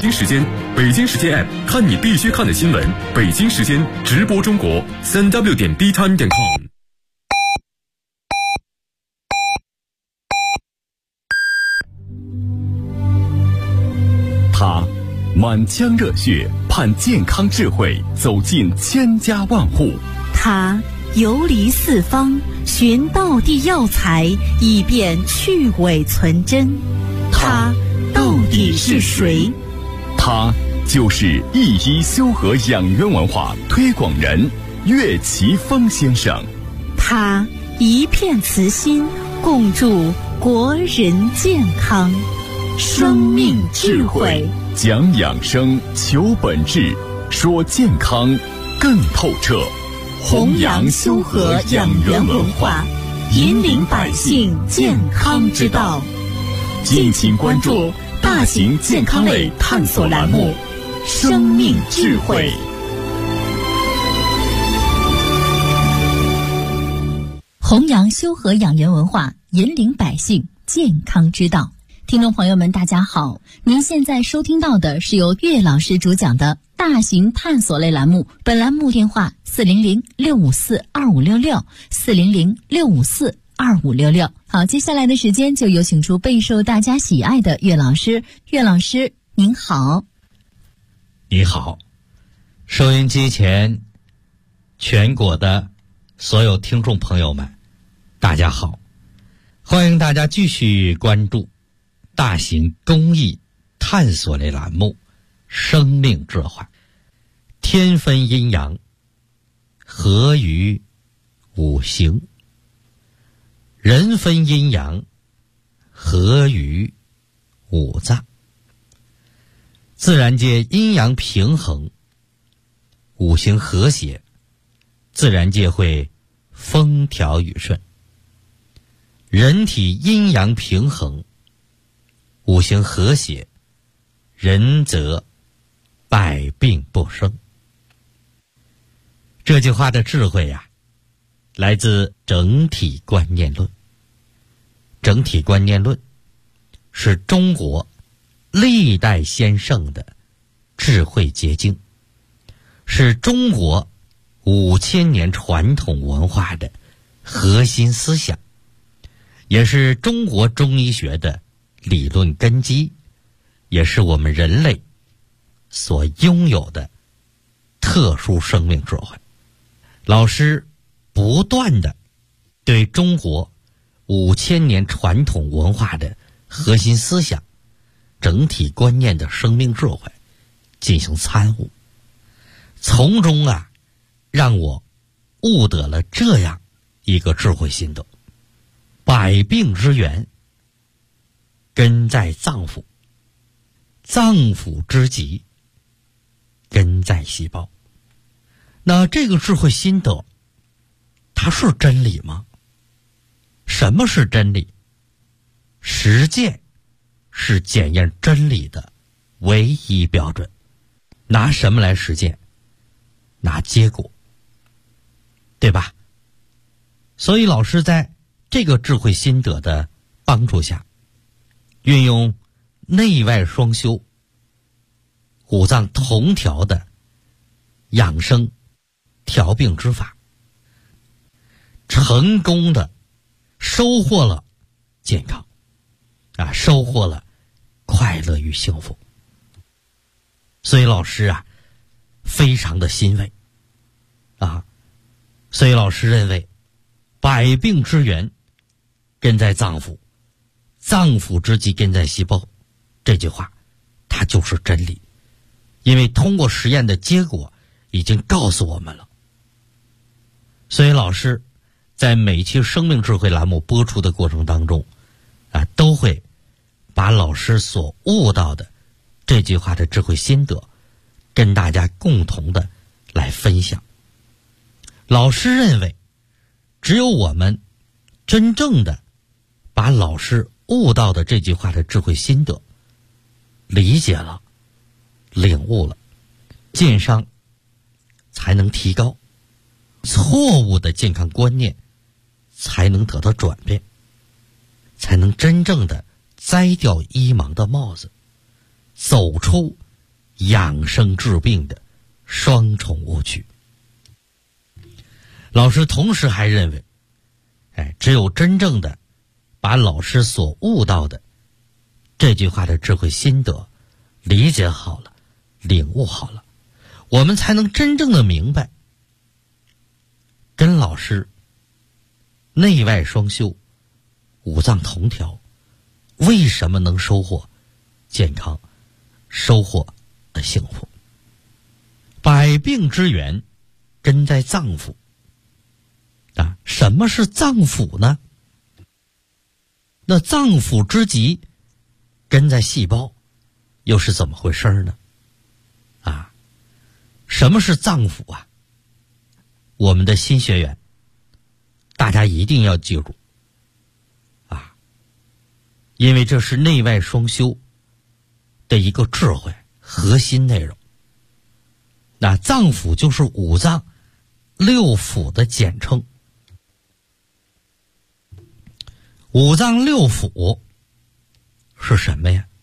京时间，北京时间 App 看你必须看的新闻，北京时间直播中国，3w.btime.com。 他满腔热血盼健康智慧走进千家万户， 他游离四方寻道地药材，以便去伪存真。他到底是谁？ 他就是一一修和养元文化推广人岳奇峰先生。 他一片慈心，共筑国人健康。生命智慧， 讲养生，求本质，说健康更透彻。 弘扬修和养元文化，引领百姓健康之道。 敬请关注大型健康类探索栏目《生命智慧》。 弘扬修和养元文化，引领百姓健康之道。听众朋友们，大家好，您现在收听到的是由岳老师主讲的大型探索类栏目，本栏目电话400-654-2566，400-654-2566。好，接下来的时间就有请出备受大家喜爱的岳老师。岳老师您好。 你好，收音机前全国的所有听众朋友们，大家好，欢迎大家继续关注大型公益探索类栏目《生命智慧》。天分阴阳，合于五行；人分阴阳，合于五脏。自然界阴阳平衡，五行和谐，自然界会风调雨顺。人体阴阳平衡，五行和谐，人则百病不生。这句话的智慧呀，来自整体观念论。整体观念论是中国历代先圣的智慧结晶，是中国5000年传统文化的核心思想，也是中国中医学的理论根基，也是我们人类所拥有的特殊生命智慧。老师不断的对中国5000年传统文化的核心思想、整体观念的生命智慧进行参悟，从中让我悟得了这样一个智慧心得：百病之源根在脏腑，脏腑之疾根在细胞。那这个智慧心得，它是真理吗？什么是真理？实践是检验真理的唯一标准。拿什么来实践？拿结果，对吧？所以老师在这个智慧心得的帮助下，运用内外双修、五脏同调的养生调病之法，成功的收获了健康收获了快乐与幸福。所以老师非常的欣慰所以老师认为百病之源根在脏腑，脏腑之疾根在细胞，这句话它就是真理，因为通过实验的结果已经告诉我们了。所以老师在每期生命智慧栏目播出的过程当中都会把老师所悟到的这句话的智慧心得跟大家共同的来分享。老师认为，只有我们真正的把老师悟到的这句话的智慧心得理解了、领悟了，健商才能提高，错误的健康观念才能得到转变，才能真正的摘掉医盲的帽子，走出养生治病的双重误区。老师同时还认为，只有真正的把老师所悟到的这句话的智慧心得理解好了，领悟好了，我们才能真正的明白，跟老师内外双修，五脏同调，为什么能收获健康，收获幸福。百病之源根在脏腑啊，什么是脏腑呢？那脏腑之极根在细胞，又是怎么回事呢？什么是脏腑啊？我们的新学员大家一定要记住因为这是内外双修的一个智慧核心内容。那脏腑就是五脏六腑的简称。五脏六腑是什么呀？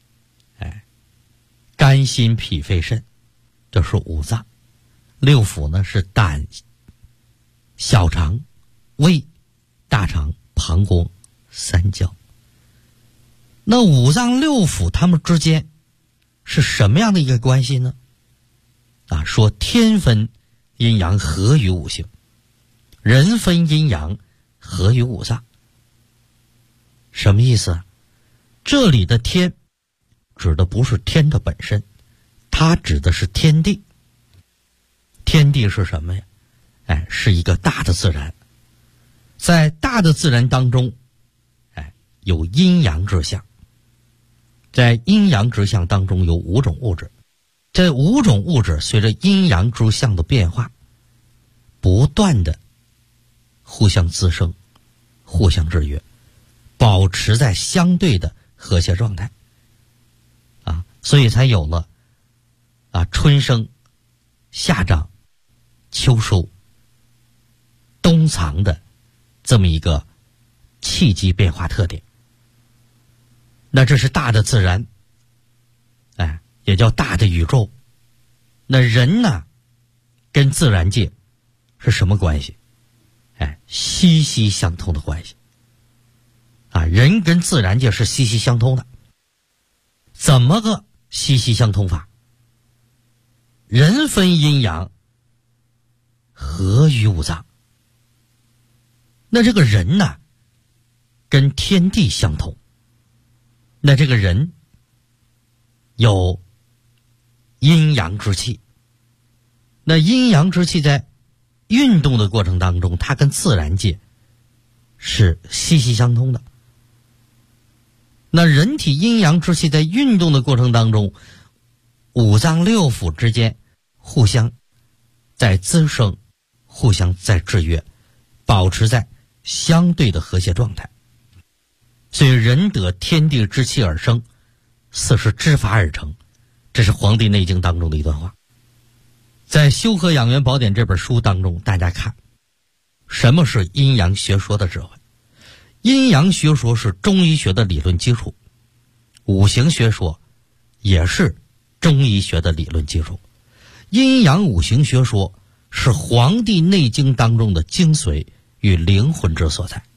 肝心脾肺肾，这是五脏。六腑呢是胆、小肠、胃、大肠、膀胱、三焦。那五脏六腑它们之间是什么样的一个关系呢？说天分阴阳合于五行，人分阴阳合于五脏。什么意思啊？这里的天指的不是天的本身，它指的是天地。天地是什么呀？是一个大的自然。在大的自然当中，有阴阳之象。在阴阳之象当中有五种物质，这五种物质随着阴阳之象的变化，不断的互相滋生，互相制约，保持在相对的和谐状态所以才有了春生、夏长、秋收、冬藏的这么一个气机变化特点。那这是大的自然，也叫大的宇宙。那人呢，跟自然界是什么关系？息息相通的关系。人跟自然界是息息相通的。怎么个息息相通法？人分阴阳，合于五脏。那这个人呢，跟天地相通。那这个人有阴阳之气，那阴阳之气在运动的过程当中，它跟自然界是息息相通的。那人体阴阳之气在运动的过程当中，五脏六腑之间互相在滋生，互相在制约，保持在相对的和谐状态。所以人得天地之气而生，四时之法而成，这是《黄帝内经》当中的一段话。在《修和养元宝典》这本书当中，大家看什么是阴阳学说的智慧。阴阳学说是中医学的理论基础，五行学说也是中医学的理论基础。阴阳五行学说是《黄帝内经》当中的精髓与灵魂之所在。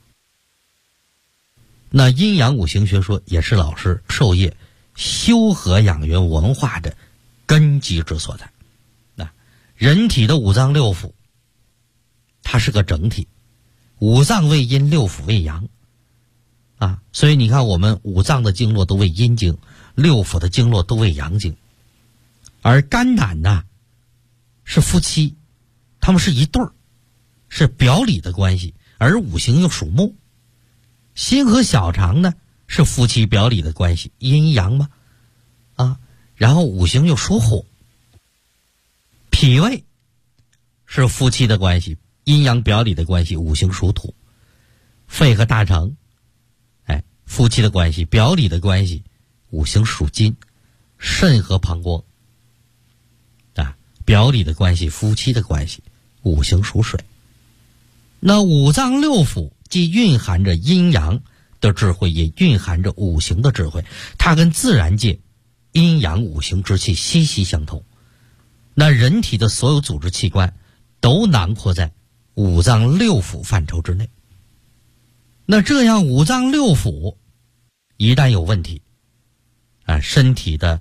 那阴阳五行学说也是老师授业修和养元文化的根基之所在。人体的五脏六腑它是个整体，五脏为阴，六腑为阳所以你看我们五脏的经络都为阴经，六腑的经络都为阳经。而肝胆呢是夫妻，他们是一对儿，是表里的关系，而五行又属木。心和小肠呢是夫妻表里的关系，阴阳嘛然后五行又属火。脾胃是夫妻的关系，阴阳表里的关系，五行属土。肺和大肠夫妻的关系，表里的关系，五行属金。肾和膀胱表里的关系，夫妻的关系，五行属水。那五脏六腑既蕴含着阴阳的智慧，也蕴含着五行的智慧，它跟自然界阴阳五行之气息息相通。那人体的所有组织器官都囊括在五脏六腑范畴之内。那这样五脏六腑一旦有问题，身体的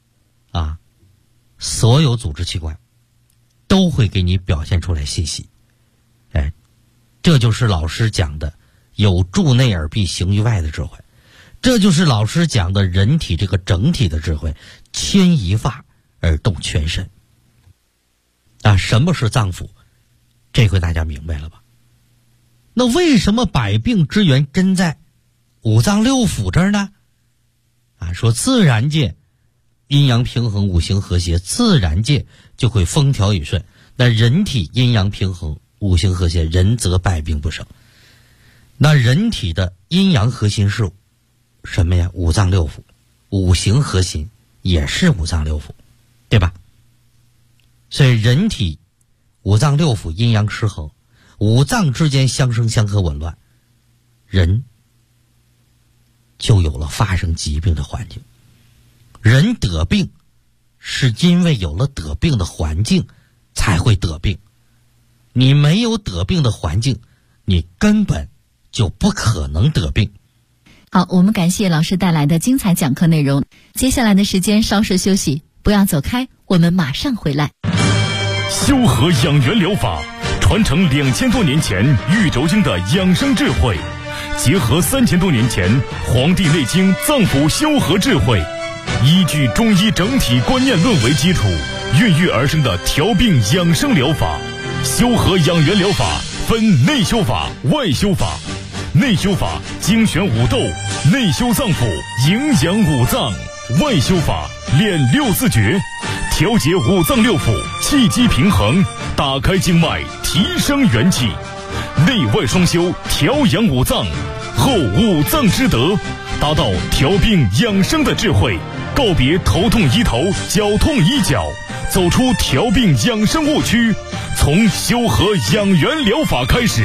所有组织器官都会给你表现出来信息。这就是老师讲的有助内而必行于外的智慧，这就是老师讲的人体这个整体的智慧，牵一发而动全身。什么是脏腑？这回大家明白了吧？那为什么百病之源根在五脏六腑这儿呢？说自然界阴阳平衡，五行和谐，自然界就会风调雨顺。那人体阴阳平衡，五行和谐，人则百病不生。那人体的阴阳核心是什么呀？五脏六腑。五行核心也是五脏六腑，对吧？所以人体五脏六腑阴阳失衡，五脏之间相生相克紊乱，人就有了发生疾病的环境。人得病是因为有了得病的环境才会得病，你没有得病的环境，你根本就不可能得病。 好，我们感谢老师带来的精彩讲课内容。接下来的时间稍事休息，不要走开，我们马上回来。 修和养元疗法传承2000多年前玉轴经的养生智慧，结合3000多年前《黄帝内经》脏腑修和智慧，依据中医整体观念论为基础，孕育而生的调病养生疗法。修和养元疗法分内修法、外修法。内修法精选五斗，内修脏腑，营养五脏；外修法练六字诀，调节五脏六腑，气机平衡，打开经脉，提升元气。内外双修，调养五脏，后五脏之德，达到调病养生的智慧。告别头痛医头，脚痛医脚，走出调病养生误区，从修和养元疗法开始。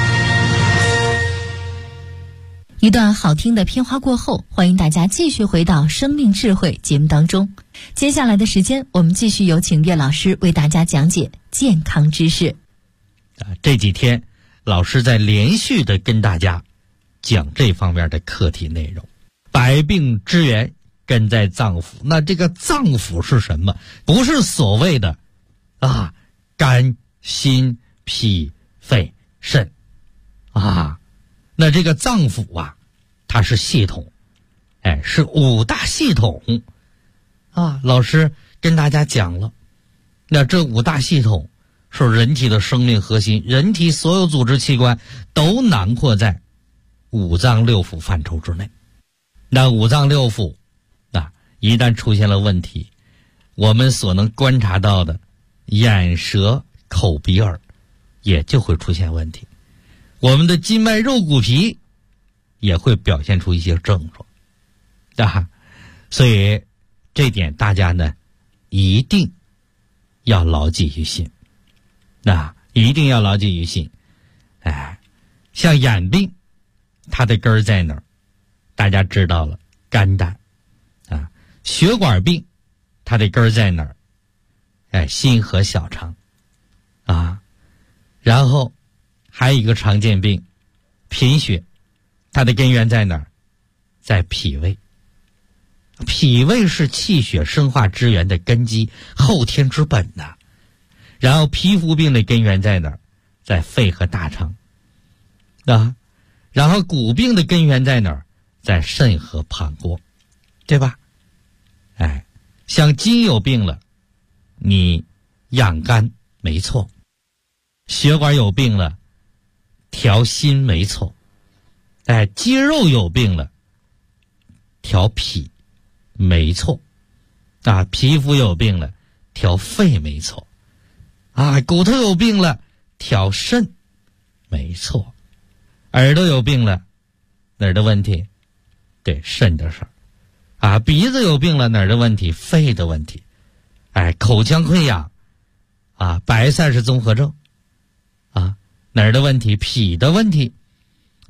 一段好听的片花过后，欢迎大家继续回到生命智慧节目当中。接下来的时间，我们继续有请岳老师为大家讲解健康知识。 这几天老师在连续的跟大家讲这方面的课题内容。百病之源根在脏腑，那这个脏腑是什么？不是所谓的肝、心、脾、肺、肾那这个脏腑它是系统，是五大系统老师跟大家讲了，那这五大系统是人体的生命核心，人体所有组织器官都囊括在五脏六腑范畴之内。那五脏六腑一旦出现了问题，我们所能观察到的眼、舌、口、鼻、耳也就会出现问题，我们的筋脉肉骨皮也会表现出一些症状所以这点大家呢一定要牢记于心，一定要牢记于心。像眼病它的根儿在哪儿？大家知道了，肝胆血管病它的根儿在哪儿？心和小肠然后还有一个常见病贫血，它的根源在哪儿？在脾胃。脾胃是气血生化之源的根基，后天之本然后皮肤病的根源在哪儿？在肺和大肠然后骨病的根源在哪儿？在肾和膀胱，对吧？像筋有病了，你养肝没错；血管有病了，调心没错；肌肉有病了，调脾没错；皮肤有病了，调肺没错；骨头有病了，调肾没错；耳朵有病了，哪儿的问题？对，肾的事儿。鼻子有病了，哪儿的问题？肺的问题。口腔溃疡白塞氏综合症哪儿的问题？脾的问题。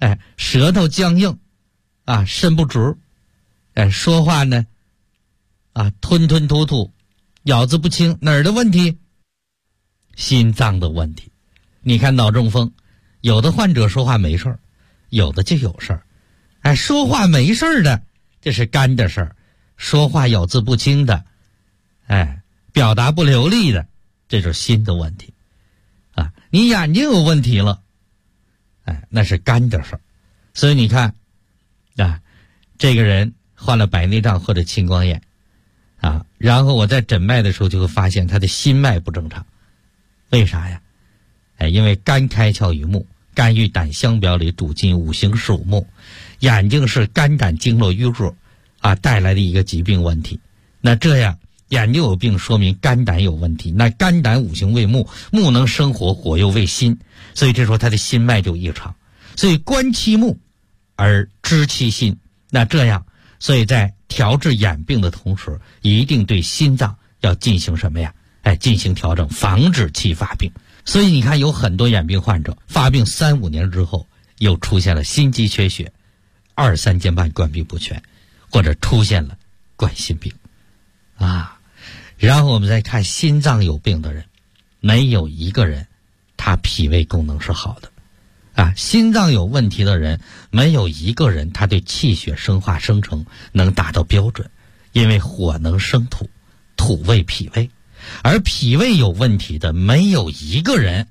舌头僵硬肾不足，说话呢吞吞吐吐，咬字不清，哪儿的问题？心脏的问题。你看脑中风，有的患者说话没事儿，有的就有事儿。说话没事儿的，这是肝的事儿；说话咬字不清的，表达不流利的，这是心的问题。你眼睛有问题了，那是肝的事儿。所以你看，这个人患了白内障或者青光眼，然后我在诊脉的时候就会发现他的心脉不正常。为啥呀？因为肝开窍于目，肝与胆相表里主筋，五行属木，眼睛是肝胆经络淤弱带来的一个疾病问题。那这样眼睛有病，说明肝胆有问题。那肝胆五行为木，木能生火，火又为心，所以这时候他的心脉就异常。所以观其目而知其心。那这样，所以在调治眼病的同时，一定对心脏要进行什么呀？进行调整，防止其发病。所以你看，有很多眼病患者发病3-5年之后，又出现了心肌缺血、2、3间半关闭不全，或者出现了冠心病然后我们再看心脏有病的人，没有一个人他脾胃功能是好的心脏有问题的人，没有一个人他对气血生化生成能达到标准。因为火能生土，土为脾胃，而脾胃有问题的没有一个人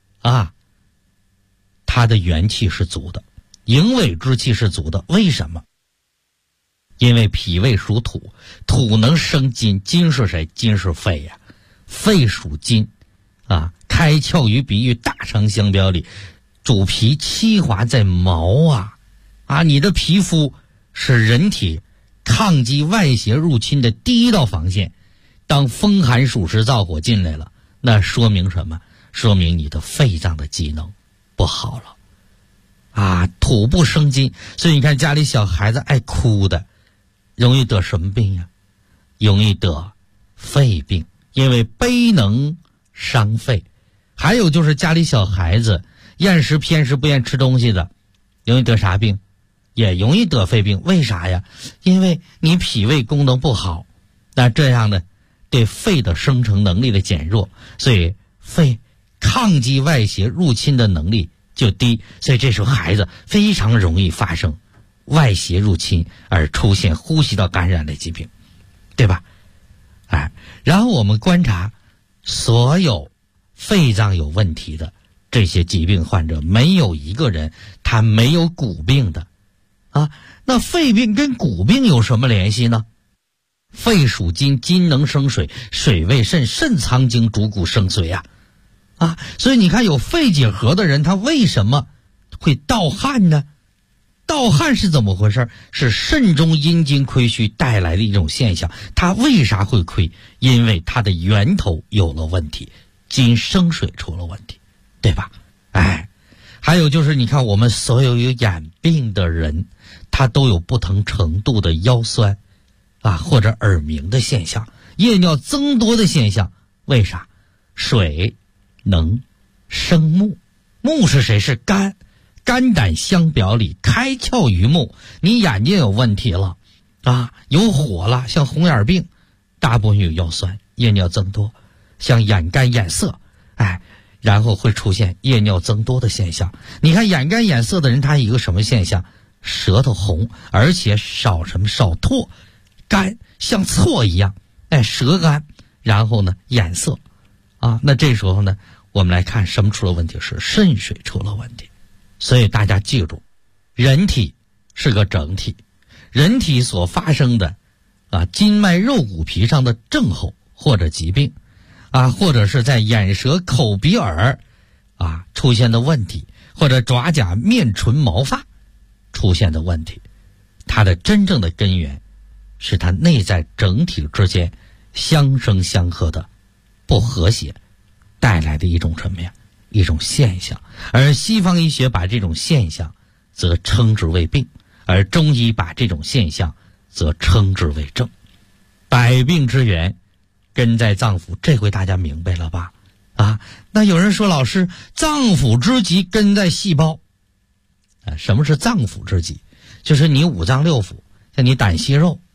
他的元气是足的，营卫之气是足的。为什么？因为脾胃属土，土能生金，金是谁？金是肺呀，肺属金开窍于鼻，与大肠相表里，主皮，七华在毛你的皮肤是人体抗击外邪入侵的第一道防线。当风寒暑湿燥火进来了，那说明什么？说明你的肺脏的机能不好了土不生金。所以你看家里小孩子爱哭的，容易得什么病呀？容易得肺病，因为悲能伤肺。还有就是家里小孩子厌食偏食，不愿吃东西的，容易得啥病？也容易得肺病。为啥呀？因为你脾胃功能不好，那这样呢，对肺的生成能力的减弱，所以肺抗击外邪入侵的能力就低，所以这时候孩子非常容易发生外邪入侵而出现呼吸道感染类疾病，对吧？然后我们观察所有肺脏有问题的这些疾病患者，没有一个人他没有骨病的那肺病跟骨病有什么联系呢？肺属金，金能生水，水为肾，肾藏精，主骨生髓所以你看有肺结核的人，他为什么会盗汗呢？盗汗是怎么回事？是肾中阴精亏虚带来的一种现象。他为啥会亏？因为他的源头有了问题，金生水出了问题，对吧？还有就是你看我们所有有眼病的人，他都有不同程度的腰酸或者耳鸣的现象，夜尿增多的现象。为啥？水能生木，木是谁？是肝，肝胆相表里，开窍于目。你眼睛有问题了有火了，像红眼病，大部分有腰酸，夜尿增多，像眼干眼涩然后会出现夜尿增多的现象。你看眼干眼涩的人，他有一个什么现象？舌头红，而且少唾，干像错一样舌干，然后呢眼涩那这时候呢，我们来看什么出了问题？是肾水出了问题。所以大家记住，人体是个整体，人体所发生的筋脉肉骨皮上的症候或者疾病或者是在眼舌口鼻耳出现的问题，或者爪甲面唇毛发出现的问题，它的真正的根源是它内在整体之间相生相克的不和谐带来的一种什么呀？一种现象。而西方医学把这种现象则称之为病，而中医把这种现象则称之为症。百病之源根在脏腑，这回大家明白了吧？那有人说，老师，脏腑之疾根在细胞。什么是脏腑之疾？就是你五脏六腑，像你胆息肉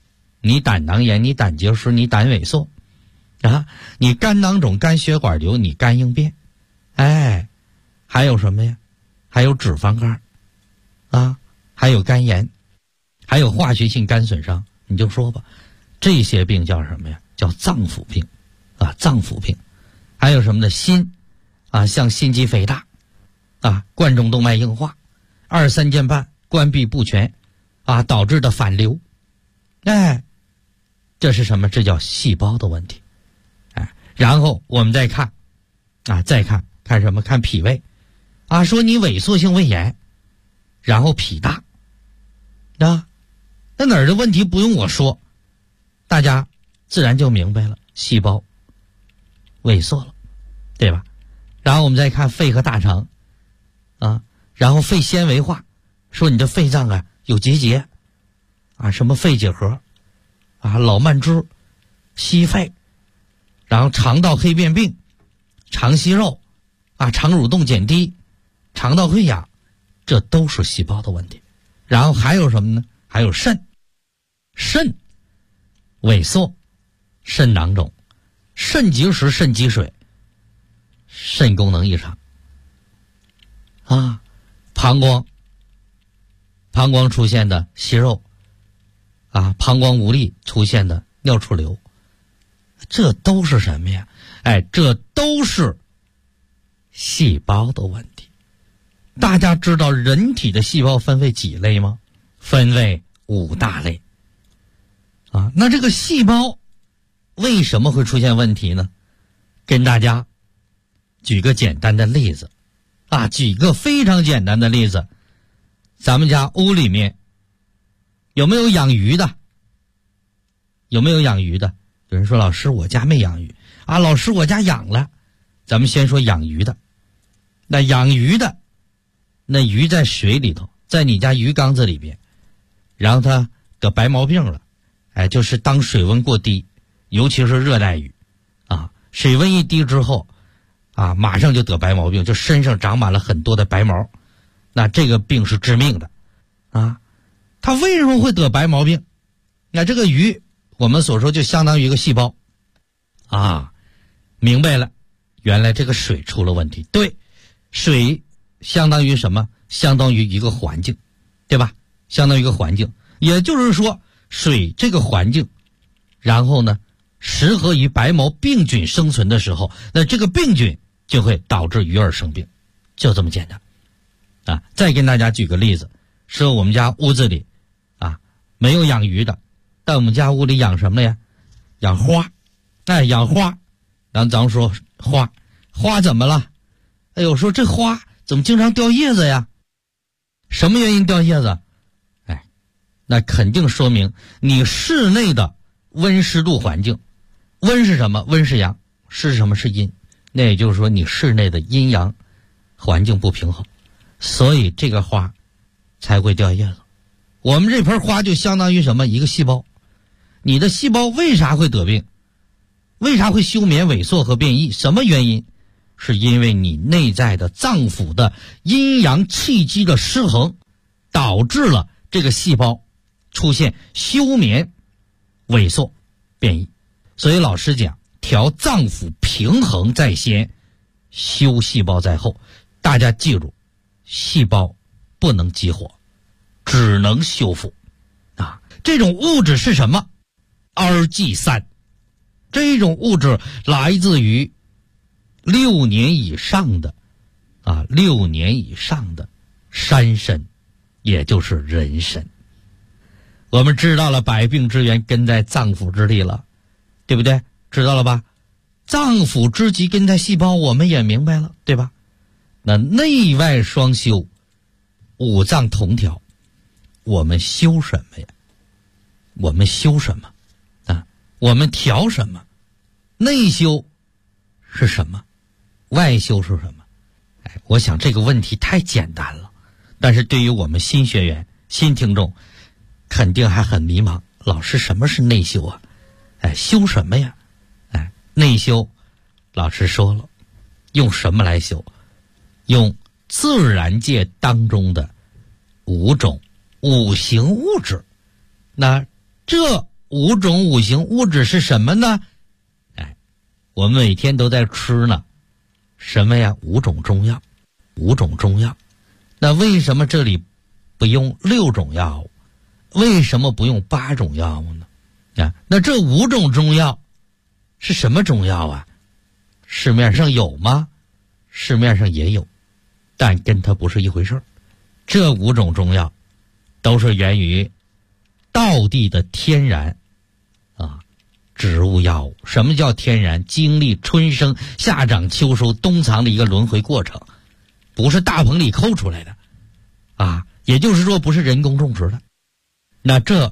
你胆囊炎，你胆结石，你胆萎缩啊，你肝囊肿、肝血管瘤，你肝硬变，哎，还有什么呀？还有脂肪肝啊，还有肝炎，还有化学性肝损伤。你就说吧，这些病叫什么呀？叫脏腑病啊，脏腑病。还有什么呢？心啊，像心肌肥大啊，冠状动脉硬化，二三尖瓣关闭不全啊，导致的反流。哎，这是什么？这叫细胞的问题。哎，然后我们再看啊，看什么？看脾胃啊，说你萎缩性胃炎，然后脾大啊，那哪儿的问题不用我说，大家自然就明白了，细胞萎缩了，对吧？然后我们再看肺和大肠啊，然后肺纤维化，说你的肺脏啊有结节啊，什么肺结核啊、老慢支、息肺，然后肠道黑变病、肠息肉啊、肠蠕动减低、肠道溃疡，这都是细胞的问题。然后还有什么呢？还有肾萎缩、肾囊肿、肾结石、肾积水、肾功能异常啊，膀胱出现的息肉啊，膀胱无力出现的尿出瘤，这都是什么呀？哎，这都是细胞的问题。大家知道人体的细胞分为几类吗？分为5大类啊。那这个细胞为什么会出现问题呢？跟大家举个简单的例子啊，举个非常简单的例子。咱们家屋里面有没有养鱼的？有没有养鱼的？有人说老师我家没养鱼啊，老师我家养了。咱们先说养鱼的。那养鱼的，那鱼在水里头，在你家鱼缸子里边，然后它得白毛病了，哎，就是当水温过低，尤其是热带鱼啊，水温一低之后啊，马上就得白毛病，就身上长满了很多的白毛，那这个病是致命的啊。它为什么会得白毛病？那这个鱼我们所说就相当于一个细胞啊，明白了，原来这个水出了问题。对，水相当于什么？相当于一个环境，对吧？相当于一个环境，也就是说水这个环境，然后呢适合于白毛病菌生存的时候，那这个病菌就会导致鱼儿生病，就这么简单啊。再跟大家举个例子，说我们家屋子里啊没有养鱼的，但我们家屋里养什么呀？养花。哎，养花。然后咱们说花怎么了？哎呦，说这花怎么经常掉叶子呀？什么原因掉叶子？哎，那肯定说明你室内的温湿度环境，温是什么？温是阳，湿是什么？是阴。那也就是说你室内的阴阳环境不平衡，所以这个花才会掉叶子。我们这盆花就相当于什么？一个细胞。你的细胞为啥会得病？为啥会休眠、萎缩和变异？什么原因？是因为你内在的脏腑的阴阳气机的失衡，导致了这个细胞出现休眠、萎缩、变异。所以老师讲，调脏腑平衡在先，修细胞在后。大家记住，细胞不能激活，只能修复啊。这种物质是什么？RG3，这种物质来自于6年以上的山参，也就是人参。我们知道了百病之源根在脏腑之地了，对不对？知道了吧？脏腑之疾根在细胞，我们也明白了，对吧？那内外双修，五脏同调，我们修什么呀？我们修什么啊？我们调什么？内修是什么？外修是什么？哎，我想这个问题太简单了，但是对于我们新学员、新听众，肯定还很迷茫。老师，什么是内修啊？哎，修什么呀？哎，内修，老师说了，用什么来修？用自然界当中的5种五行物质。那这 5种五行物质是什么呢？我们每天都在吃呢，什么呀？5种中药，5种中药。那为什么这里不用6种药物？为什么不用8种药物呢？那这5种中药是什么中药啊？市面上有吗？市面上也有，但跟它不是一回事儿。这5种中药都是源于道地的天然植物药物。什么叫天然？经历春生、夏长、秋收、冬藏的一个轮回过程，不是大棚里抠出来的也就是说不是人工种植的。那这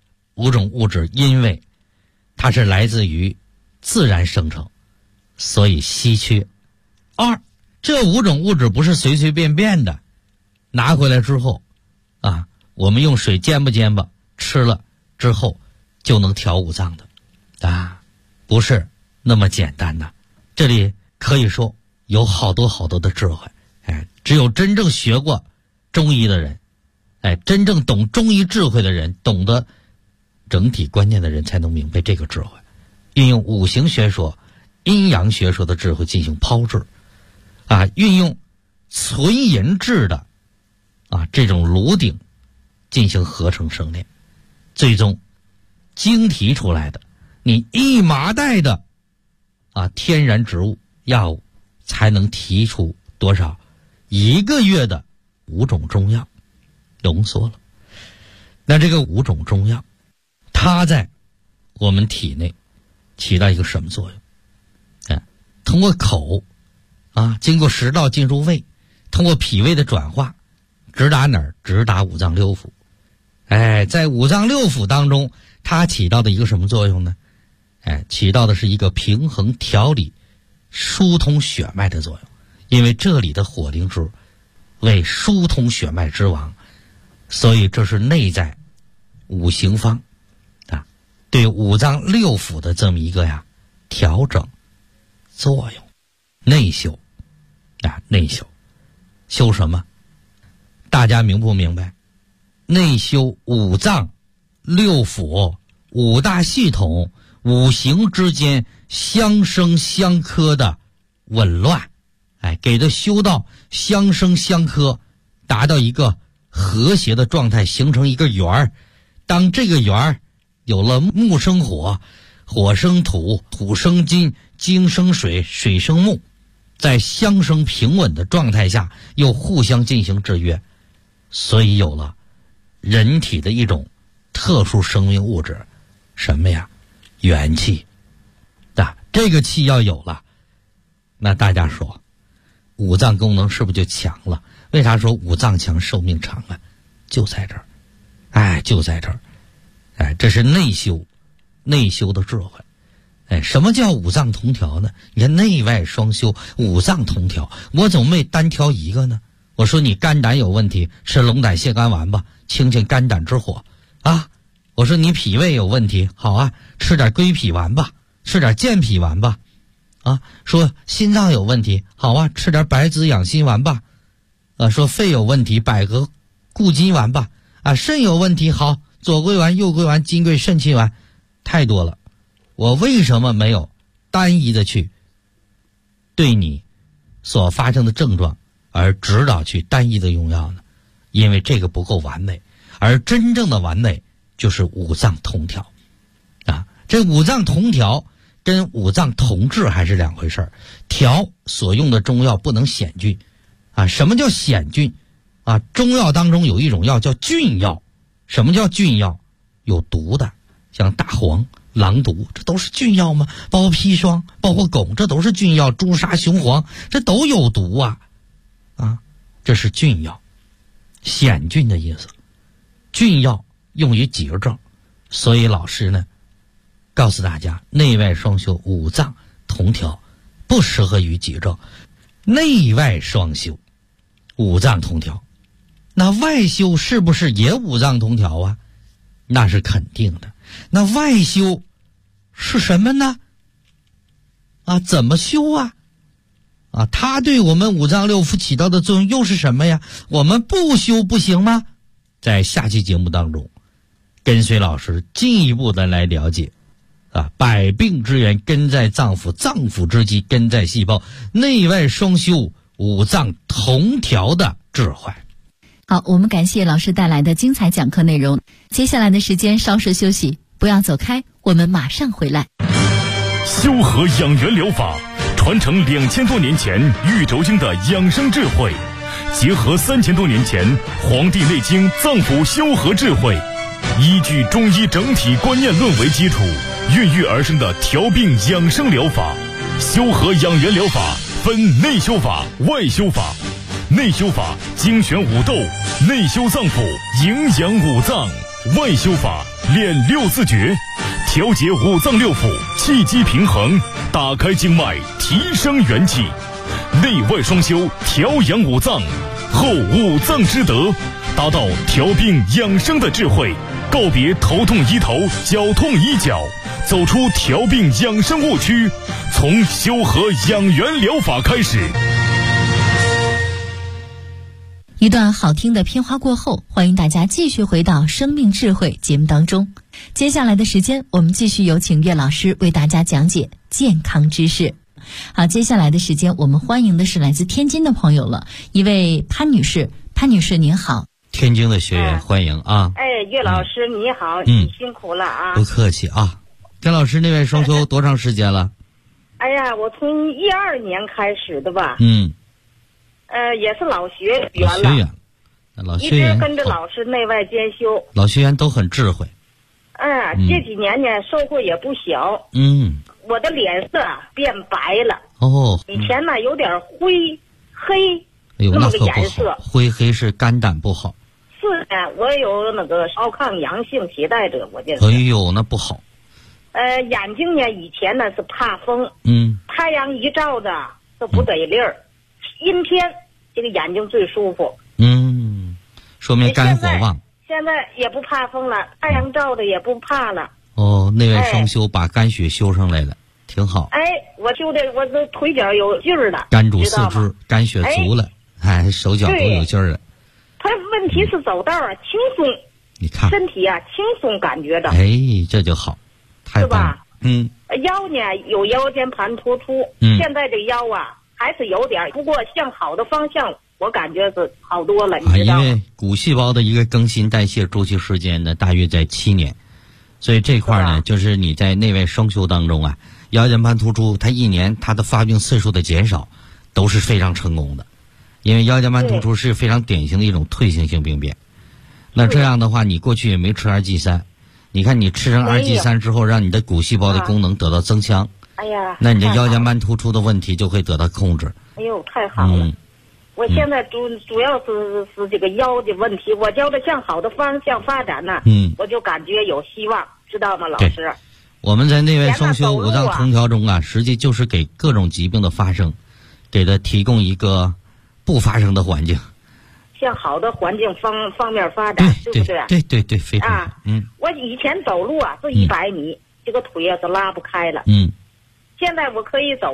5种物质因为它是来自于自然生成，所以稀缺。2，这5种物质不是随随便便的拿回来之后我们用水煎吧煎吧吃了之后就能调五脏的不是那么简单的。这里可以说有好多好多的智慧，只有真正学过中医的人，真正懂中医智慧的人，懂得整体观念的人才能明白这个智慧。运用五行学说、阴阳学说的智慧进行抛制运用纯银制的这种炉鼎进行合成生炼，最终精提出来的你1麻袋的天然植物药物才能提出多少？1个月的5种中药浓缩了。那这个5种中药它在我们体内起到一个什么作用？通过口经过食道进入胃，通过脾胃的转化，直达哪儿？直达五脏六腑。在五脏六腑当中，它起到的一个什么作用呢？起到的是一个平衡、调理、疏通血脉的作用。因为这里的火灵芝为疏通血脉之王，所以这是内在五行方对五脏六腑的这么一个调整作用。内修内修，修什么？大家明不明白？内修五脏六腑5大系统五行之间相生相克的紊乱，给它修到相生相克，达到一个和谐的状态，形成一个圆儿。当这个圆儿有了木生火，火生土，土生金，金生水，水生木，在相生平稳的状态下又互相进行制约，所以有了人体的一种特殊生命物质，什么呀？元气。这个气要有了，那大家说五脏功能是不是就强了？为啥说五脏强寿命长了？就在这儿就在这儿这是内修的智慧。什么叫五脏同调呢？你看内外双修，五脏同调，我怎么没单挑一个呢？我说你肝胆有问题，吃龙胆泻肝丸吧，清清肝胆之火我说你脾胃有问题，好吃点归脾丸吧，吃点健脾丸吧说心脏有问题，好吃点白子养心丸吧说肺有问题，百合固金丸吧肾有问题，好左归丸、右归丸、金匮肾气丸，太多了。我为什么没有单一的去对你所发生的症状而指导去单一的用药呢？因为这个不够完美，而真正的完美就是五脏同调这五脏同调跟五脏同治还是两回事儿。调所用的中药不能险峻什么叫险峻中药当中有一种药叫菌药。什么叫菌药？有毒的，像大黄、狼毒，这都是菌药吗？包括砒霜，包括汞，这都是菌药。朱砂、雄黄，这都有毒这是菌药，险峻的意思。菌药用于急症，所以老师呢告诉大家，内外双修，五脏同调，不适合于急症。内外双修，五脏同调。那外修是不是也五脏同调那是肯定的。那外修是什么呢？怎么修它对我们五脏六腑起到的作用又是什么呀？我们不修不行吗？在下期节目当中跟随老师进一步的来了解啊，百病之源根在脏腑，脏腑之基根在细胞，内外双修，五脏同调的智慧。 好，我们感谢老师带来的精彩讲课内容。接下来的时间稍事休息，不要走开，我们马上回来。 修和养元疗法传承2000多年前玉轴经的养生智慧，结合3000多年前《黄帝内经》脏腑修和智慧，依据中医整体观念论为基础，孕育而生的调病养生疗法。修和养元疗法分内修法、外修法。内修法精选五斗，内修脏腑，营养五脏；外修法练六字诀，调节五脏六腑，气机平衡，打开经脉，提升元气。内外双修，调养五脏，后五脏之德，达到调病养生的智慧。告别头痛医头，脚痛医脚，走出调病养生误区，从修和养元疗法开始。 一段好听的片花过后，欢迎大家继续回到生命智慧节目当中。接下来的时间，我们继续有请岳老师为大家讲解健康知识。好，接下来的时间，我们欢迎的是来自天津的朋友了，一位潘女士。潘女士您好。 天津的学员欢迎啊。 岳老师你好，你辛苦了啊。 不客气啊。跟老师那边双修多长时间了？ 哎呀，我从12年开始的吧。也是老学员了。 老学员一直跟着老师内外兼修。 老学员都很智慧。 这几年呢收获也不小。我的脸色变白了。以前呢有点灰黑，那么个颜色。 灰黑是肝胆不好。 是呢，我有那个少抗阳性携带者，我这是。 哎呦，那不好。 眼睛呢以前呢是怕风。太阳一照着都不得力儿。阴天这个眼睛最舒服。 说明肝火旺。 现在也不怕风了，太阳照的也不怕了。 内外双修，把肝血修上来了，挺好。 我修的我这腿脚有劲儿了， 肝主四肢，肝血足了，手脚都有劲儿了。 他问题是走道轻松， 你看身体轻松感觉的。 这就好，太棒了。 腰呢有腰间盘突出，现在这腰还是有点，不过向好的方向，我感觉是好多了，你知道吗？ 因为骨细胞的一个更新代谢周期时间呢，大约在7年，所以这块呢，就是你在内外双修当中腰间盘突出，它1年它的发病次数的减少，都是非常成功的，因为腰间盘突出是非常典型的一种退行性病变。那这样的话，你过去也没吃2G3，你看你吃上2G3之后，让你的骨细胞的功能得到增强。那你的腰间盘突出的问题就会得到控制。 哎呦，太好了！我现在主要是这个腰的问题，我教的向好的方向发展呢，我就感觉有希望，知道吗，老师？ 我们在内外双修五脏同调中实际就是给各种疾病的发生，给它提供一个不发生的环境， 向好的环境方面发展，对不对？ 对，非常好。 我以前走路是100米，这个腿是拉不开了。现在我可以走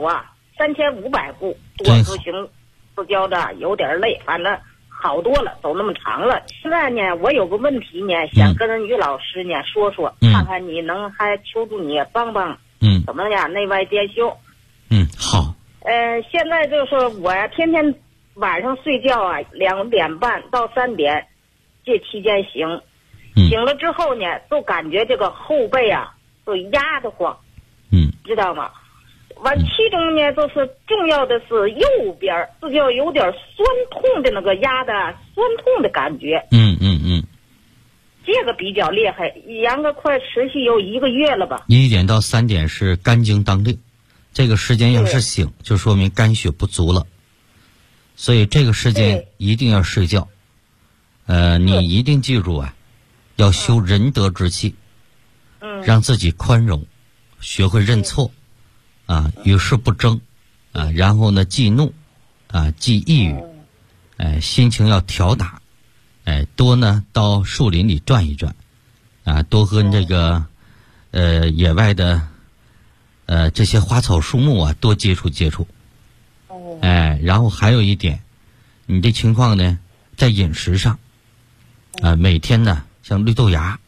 3500步，多步行是觉着有点累，反正好多了，走那么长了。现在呢，我有个问题呢，想跟于老师呢说说，看看你能还求助你帮帮，怎么样内外兼修。 好。 现在就是我天天晚上睡觉2点半到3点，这期间醒了之后呢，就感觉这个后背都压得慌，知道吗？完，其中呢，就是重要的是右边，这就有点酸痛的那个压的酸痛的感觉。这个比较厉害，养个快持续有1个月了吧。 1点到3点是肝经当令，这个时间要是醒，就说明肝血不足了，所以这个时间一定要睡觉。你一定记住要修仁德之气，让自己宽容，学会认错。与世不争，然后呢，忌怒，忌抑郁，心情要调打，多呢到树林里转一转，多和这个野外的这些花草树木多接触接触，然后还有一点，你这情况呢，在饮食上，每天呢像绿豆芽，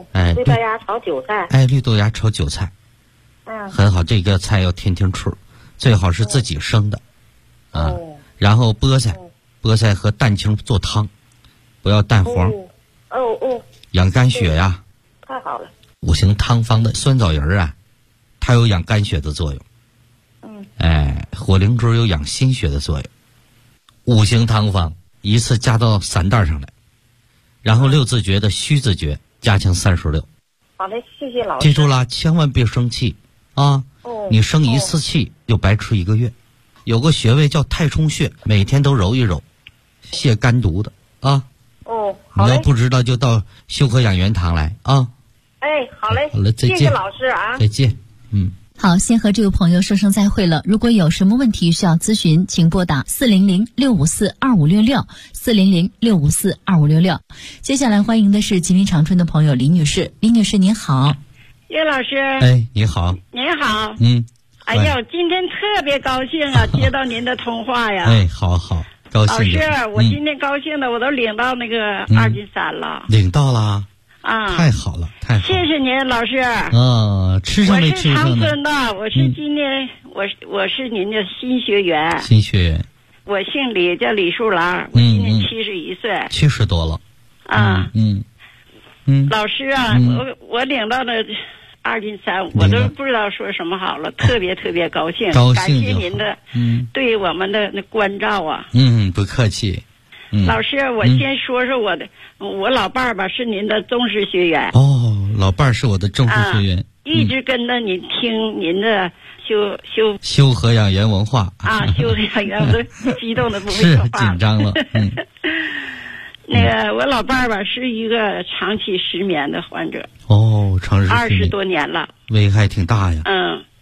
哎， 绿豆芽炒韭菜。 哎，绿豆芽炒韭菜，很好，这个菜要天天吃，最好是自己生的，啊，然后菠菜和蛋清做汤，不要蛋黄。养肝血呀。 太好了。 五行汤方的酸枣仁啊，它有养肝血的作用。哎，火灵芝有养心血的作用。五行汤方一次加到3袋上来，然后6字诀的虚字诀加强36。 好嘞，谢谢老师。 记住了，千万别生气啊！你生一次气就白吃1个月。有个穴位叫太冲穴，每天都揉一揉，泻肝毒的啊。 好嘞。 你要不知道就到修和养元堂来啊。 哎，好嘞。 好了，再见。 谢谢老师啊。 再见。 好，先和这位朋友说声再会了。如果有什么问题需要咨询，请拨打400-654-2566，400-654-2566。接下来欢迎的是吉林长春的朋友李女士。李女士您好。 叶老师。 哎，你好。 您好。 哎呀，今天特别高兴啊，接到您的通话呀。 哎，好，高兴。 老师，我今天高兴的我都领到那个2斤3了。 领到了。 啊， 太好了，太好了！ 谢谢您，老师。 吃上没吃上呢？ 我是长春的，我是今年我是您的新学员。 新学员。 我姓李，叫李树兰，我今年71岁。 70多了。 老师啊，我领到了2斤3，我都不知道说什么好了，特别高兴。感谢您的对我们的那关照啊。 不客气。 老师，我先说说我老伴儿吧，是您的忠实学员。 老伴儿是我的忠实学员， 一直跟着您听您的修和养元文化啊，修和养元，我都激动的不会说话， 是紧张了。 那个我老伴儿吧，是一个长期失眠的患者。 长时间 20多年了， 危害挺大呀。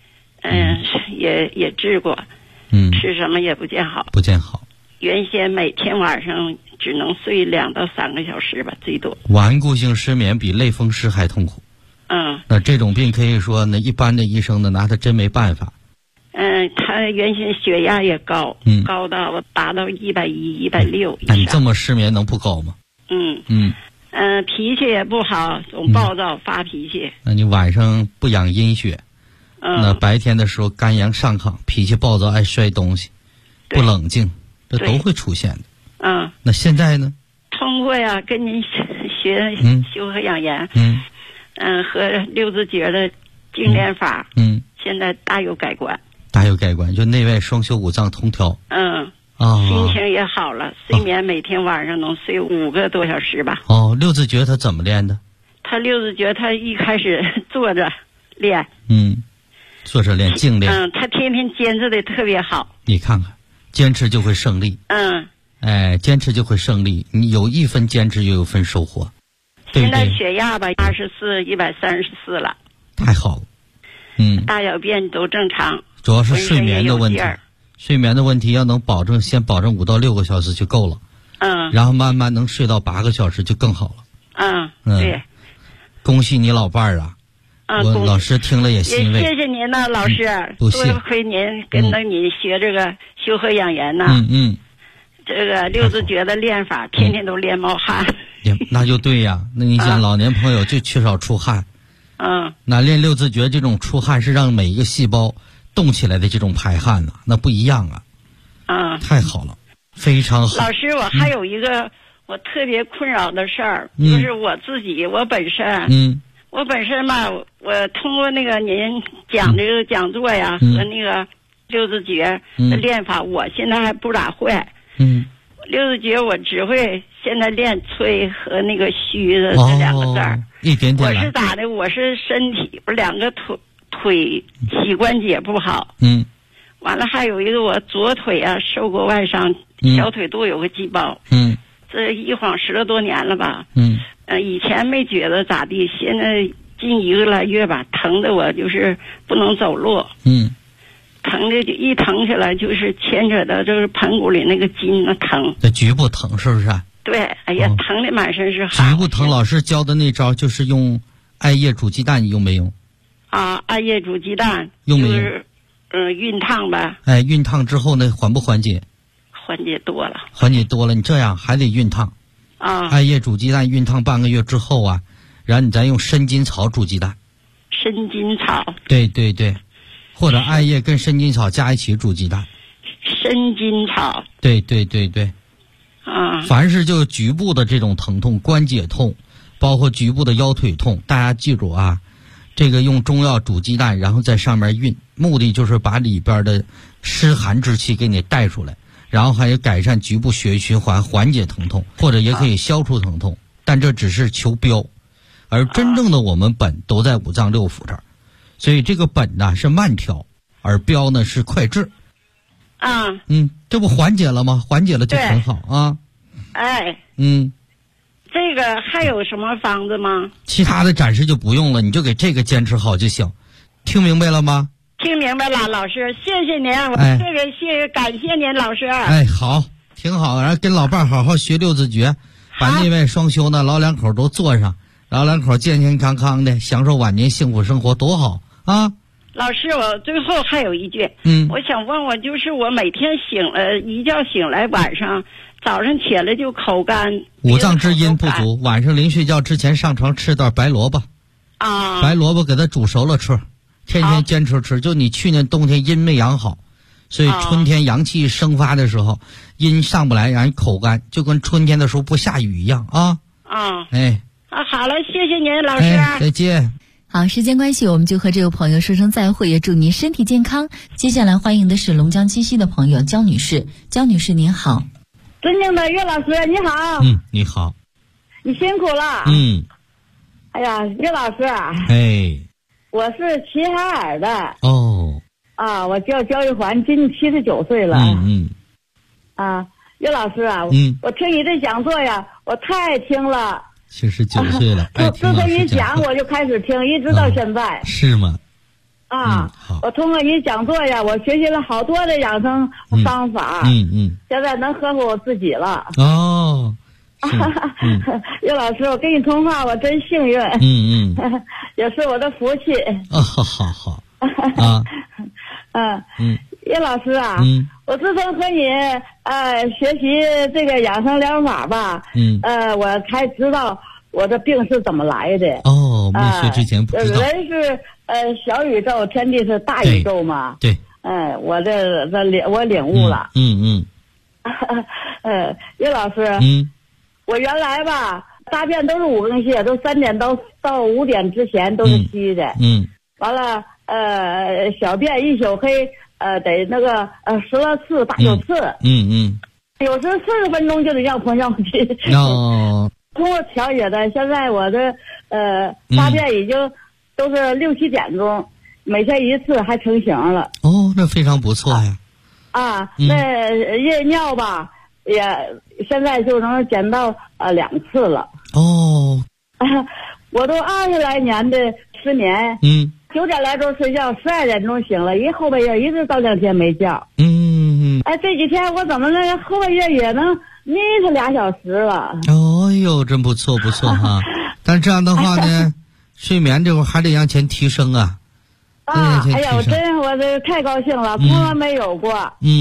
也治过，吃什么也不见好。原先每天晚上只能睡2到3个小时吧，最多。 顽固性失眠比类风湿还痛苦。那这种病可以说呢，一般的医生呢拿他真没办法。 他原先血压也高，高到达到110、160。 那你这么失眠能不高吗？ 脾气也不好，总暴躁发脾气。 那你晚上不养阴血，那白天的时候肝阳上亢，脾气暴躁，爱摔东西，不冷静。这都会出现的。那现在呢？ 通过呀，跟您学修和养颜，和6字诀的精炼法，现在大有改观。 就内外双修5脏通调。 心情也好了，睡眠每天晚上能睡5个多小时吧。 6字诀他怎么练的？ 他6字诀他一开始坐着练。 坐着练，静练。 他天天坚持的特别好。 你看看。坚持就会胜利。坚持就会胜利。你有1分坚持，就有1分收获。 现在血压吧24、134了。 太好了。 大小便都正常。 主要是睡眠的问题。睡眠的问题要能先保证5到6个小时就够了。然后慢慢能睡到8个小时就更好了。 对。 恭喜你老伴儿啊！我老师听了也欣慰。 谢谢您呢，老师。多亏您跟着你学这个修和养颜呐。这个6字诀的练法，天天都练冒汗。 那就对呀。那你想，老年朋友就缺少出汗。那练6字诀这种出汗是让每一个细胞动起来的这种排汗呐，那不一样啊。太好了，非常好。 老师，我还有一个我特别困扰的事儿，就是我自己，我本身。我本身吧，我通过那个您讲这个讲座呀，和那个6字诀的练法，我现在还不咋会。6字诀我只会现在练催和那个虚的这2个字儿。 一点点。 我是咋的？我是身体我2个腿膝关节不好。完了还有一个我左腿啊受过外伤，小腿肚有个肌包。这一晃10多年了吧。以前没觉得咋地，现在近1个来月吧，疼的我就是不能走路。疼的一疼起来就是牵扯到就是盆骨里那个筋那疼。 这局部疼是不是？ 对，哎呀，疼的满身是汗。 局部疼，老师教的那招就是用艾叶煮鸡蛋，你用没用？ 艾叶煮鸡蛋用没用？ 就是熨烫吧。 熨烫之后呢，缓不缓解？ 缓解多了。 你这样还得熨烫。艾叶煮鸡蛋熨烫半个月之后啊， 然后你再用参筋草煮鸡蛋。 参筋草。 对对对，或者艾叶跟参筋草加一起煮鸡蛋。 参筋草。 对对对对。 啊。 凡是就局部的这种疼痛、关节痛，包括局部的腰腿痛，大家记住啊，这个用中药煮鸡蛋，然后在上面熨，目的就是把里边的湿寒之气给你带出来，然后还有改善局部血液循环，缓解疼痛，或者也可以消除疼痛，但这只是求标，而真正的我们本都在五脏六腑这儿，所以这个本呢是慢调，而标呢是快治。 啊。 这不缓解了吗？缓解了就很好啊。 哎。这个还有什么方子吗？ 其他的暂时就不用了，你就给这个坚持好就行。听明白了吗？ 听明白了，老师，谢谢您。我这个感谢您，老师。 哎，好，挺好。然后跟老伴好好学六字诀，把内外双修呢，老两口都做上，老两口健健康康的享受晚年幸福生活，多好啊！ 老师，我最后还有一句，我想问问，就是我每天一觉醒来，晚上早上起来就口干， 五脏之阴不足，晚上临睡觉之前上床吃段白萝卜啊， 白萝卜给它煮熟了吃，天天坚持吃。就你去年冬天阴没养好，所以春天阳气生发的时候，阴上不来，让人口干，就跟春天的时候不下雨一样啊。 好了，谢谢您，老师。 再见。 好，时间关系，我们就和这位朋友说声再会，也祝您身体健康。接下来欢迎的是龙江七溪的朋友焦女士。焦女士您好。 尊敬的岳老师你好。 你好。 你辛苦了。哎呀，岳老师啊。我是齐齐哈尔的。我叫焦玉环，今年79岁了。岳老师啊，我听你的讲座呀，我太爱听了。 79岁了， 自从你讲我就开始听，一直到现在。 是吗？ 我通过你讲座呀，我学习了好多的养生方法。现在能呵护我自己了。岳老师，我跟你通话，我真幸运。也是我的福气。 好。 岳老师啊，我自从和你学习这个养生疗法吧，我才知道我的病是怎么来的。 没学之前不知道。 人是小宇宙，天地是大宇宙嘛。 对。 我领悟了。岳老师，我原来吧大便都是5更泻，都3点到5点之前都是稀的。完了小便一宿黑。得那个10来次8、9次。有时40分钟就得让朋友去。通过调节的，现在我的大便已经都是6、7点钟，每天1次还成型了。 那非常不错呀。 那夜尿吧也现在就能减到2次了。我都20来年的失眠。9点来钟睡觉，12点钟醒了，后半夜一直到2天没觉。这几天我怎么那个后半夜也能眯上2小时了。 真不错哈。但这样的话呢，睡眠这会儿还得往前提升啊。 哎呀，我这太高兴了，从来没有过。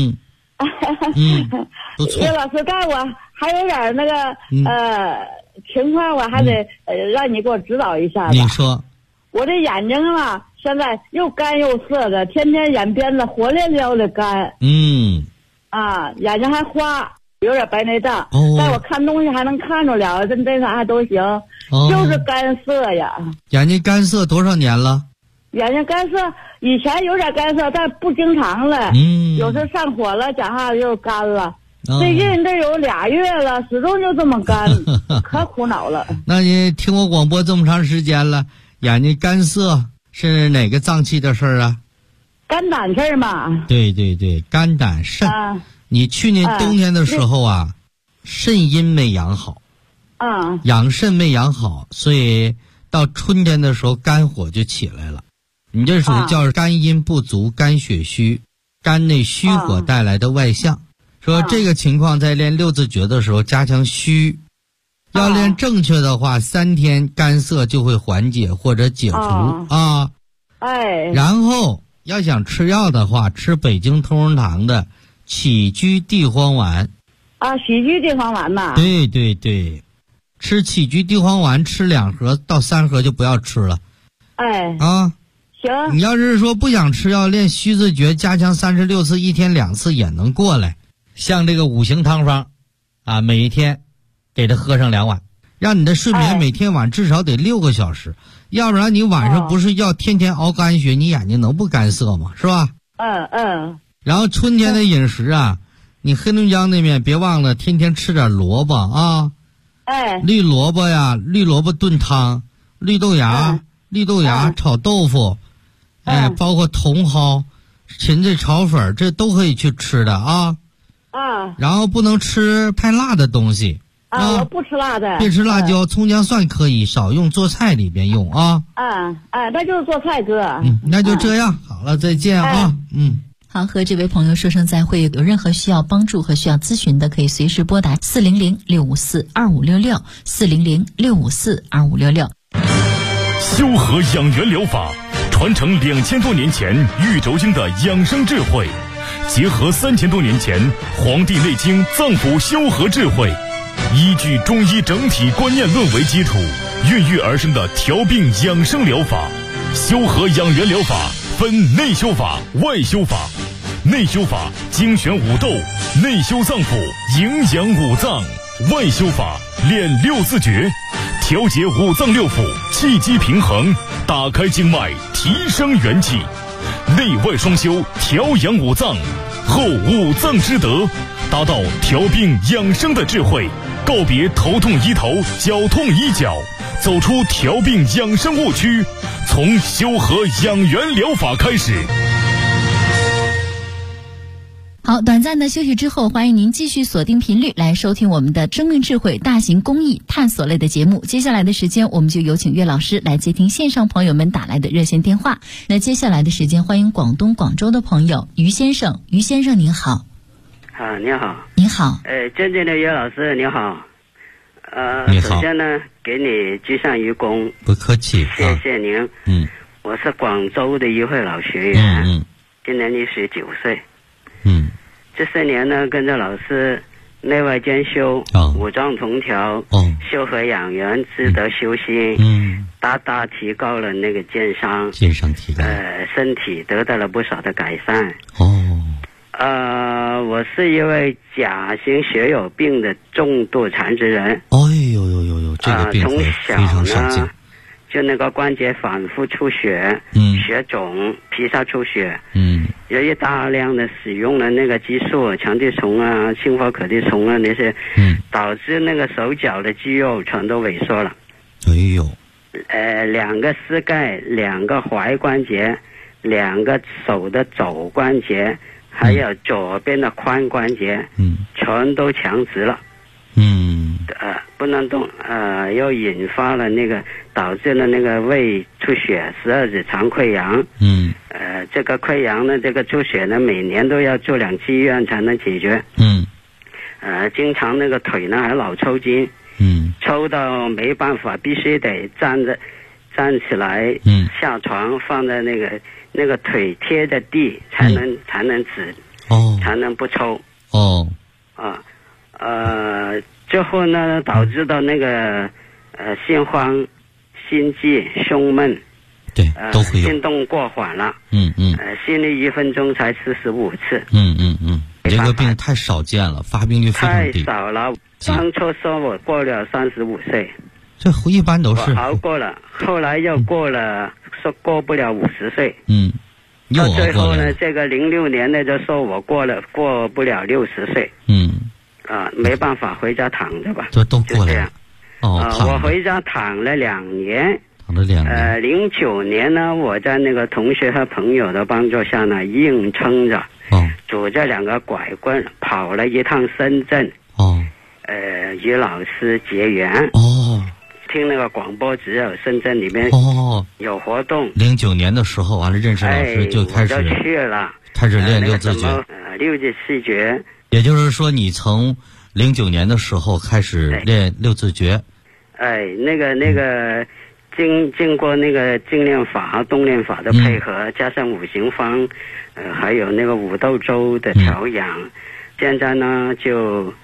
不错。 岳老师，但我还有点那个情况，我还得让你给我指导一下吧。 你说。 我这眼睛啊，现在又干又涩的，天天眼边子火烈烈的干。眼睛还花，有点白内障。但我看东西还能看着了，这啥都行。就是干涩呀。 眼睛干涩多少年了？ 眼睛干涩，以前有点干涩，但不经常了。有时上火了，讲话又干了。最近这有2月了，始终就这么干，可苦恼了。 那你听我广播这么长时间了，眼睛干涩是哪个脏器的事儿啊？ 肝胆事儿嘛。 对，肝胆肾。你去年冬天的时候肾阴没养好。养肾没养好，所以到春天的时候肝火就起来了。你这属于叫肝阴不足、肝血虚、肝内虚火带来的外象。说这个情况在练六字诀的时候加强虚，要练正确的话，3天干涩就会缓解或者解除然后要想吃药的话，吃北京同仁堂的杞菊地黄丸。 杞菊地黄丸呐。 对， 吃杞菊地黄丸吃2盒到3盒就不要吃了。 哎。 啊。 行。 你要是说不想吃，要练虚字诀加强36次，1天2次也能过来。像这个5行汤方啊，每一天给他喝上2碗，让你的睡眠每天晚至少得6个小时，要不然你晚上不是要天天熬肝血，你眼睛能不干涩吗？是吧？然后春天的饮食啊，你黑龙江那边别忘了天天吃点萝卜啊，绿萝卜呀，绿萝卜炖汤，绿豆芽炒豆腐，包括茼蒿、芹菜炒粉，这都可以去吃的啊。然后不能吃太辣的东西。 我不吃辣的。 别吃辣椒，葱姜蒜可以少用，做菜里边用啊。 那就是做菜哥。 那就这样，好了，再见啊。 好，和这位朋友说声再会。有任何需要帮助和需要咨询的，可以随时拨打400-654-2566 400-654-2566。 修和养元疗法传承2000多年前玉轴经的养生智慧，结合3000多年前《黄帝内经》脏腑修和智慧，依据中医整体观念论为基础，孕育而生的调病养生疗法。修和养元疗法分内修法、外修法。内修法精选五斗，内修脏腑，营养五脏；外修法练6字诀，调节五脏六腑，气机平衡，打开经脉，提升元气。内外双修，调养五脏，后五脏之德，达到调病养生的智慧，告别头痛医头，脚痛医脚，走出调病养生误区，从修和养元疗法开始。 好，短暂的休息之后，欢迎您继续锁定频率来收听我们的生命智慧大型公益探索类的节目。接下来的时间，我们就有请岳老师来接听线上朋友们打来的热线电话。那接下来的时间，欢迎广东广州的朋友于先生。于先生您好。 你好。 你好。 尊敬的岳老师你好。 你好。 首先呢，给你居上一躬。 不客气。 谢谢您。我是广州的一位老学员。今年29岁。这4年呢，跟着老师内外兼修，五脏同调，修和养元，值得修心，大大提高了那个健商提高， 身体得到了不少的改善。我是一位甲型血友病的重度残疾人。 这个病非常少见。 就那个关节反复出血，血肿，皮下出血，由于大量的使用了那个激素，强地虫啊、氢化可地虫啊那些，导致那个手脚的肌肉全都萎缩了。2个膝盖、2个踝关节、2个手的肘关节，还有左边的髋关节，全都强直了。不能动，又引发了那个导致了那个胃出血，12指肠溃疡。这个溃疡呢，这个出血呢，每年都要住2次医院才能解决。经常那个腿呢还老抽筋，抽到没办法，必须得站起来，下床放在那个腿贴着地才能止，才能不抽。最后呢，导致到那个心慌、心悸、胸闷， 对，都会有。 心动过缓了，心率1分钟才45次。 这个病太少见了，发病率非常低。 太少了。当初说我过了35岁， 这一般都是我熬过了，后来又过了，说过不了50岁。 又到最后呢，这个06年呢就说我过不了60岁。没办法，回家躺着吧。 都过来了。 我回家躺了2年。09年呢，我在那个同学和朋友的帮助下呢，硬撑着，拄着2个拐棍跑了一趟深圳。与老师结缘。听那个广播，只有深圳里面有活动。 09年的时候，完了认识老师就开始我就去了， 开始练6字诀。 6字4诀。 也就是说，你从09年的时候开始练6字诀。 那个经过那个静练法和动练法的配合，加上5行方，还有那个5豆粥的调养，现在呢就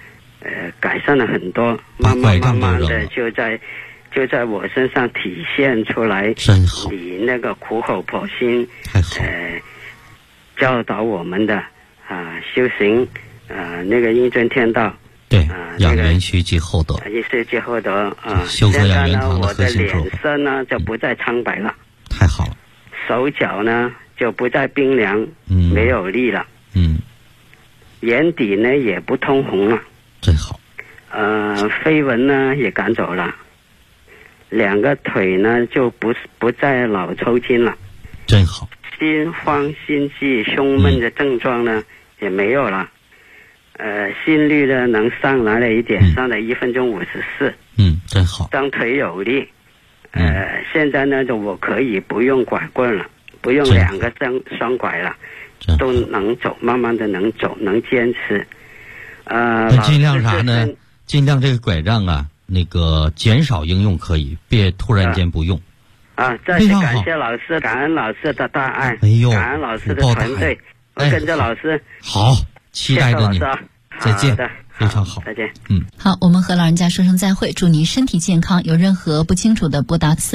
改善了很多，慢慢的就在我身上体现出来。 真好， 你那个苦口婆心， 太好， 教导我们的修行，那个应真天道。 对，养元虚即厚德， 虚即厚德修和养元堂的核心做法。 我的脸色呢就不再苍白了， 太好了。 手脚呢就不再冰凉，没有力了，眼底呢也不通红了， 真好。 飞蚊呢也赶走了，两个腿呢就不再老抽筋了， 真好。 心慌心悸胸闷的症状呢也没有了，心率呢能上来了一点，上了1分钟54， 真好。 双腿有力，现在呢就我可以不用拐棍了，不用2个双拐了，都能走，慢慢的能走，能坚持。 尽量啥呢？尽量这个拐杖啊，那个减少应用可以，别突然间不用。 再次感谢老师，感恩老师的大爱，感恩老师的团队，我跟着老师。 好，期待着你。再见。非常好， 再见。 好，我们和老人家说声再会，祝您身体健康。有任何不清楚的，拨打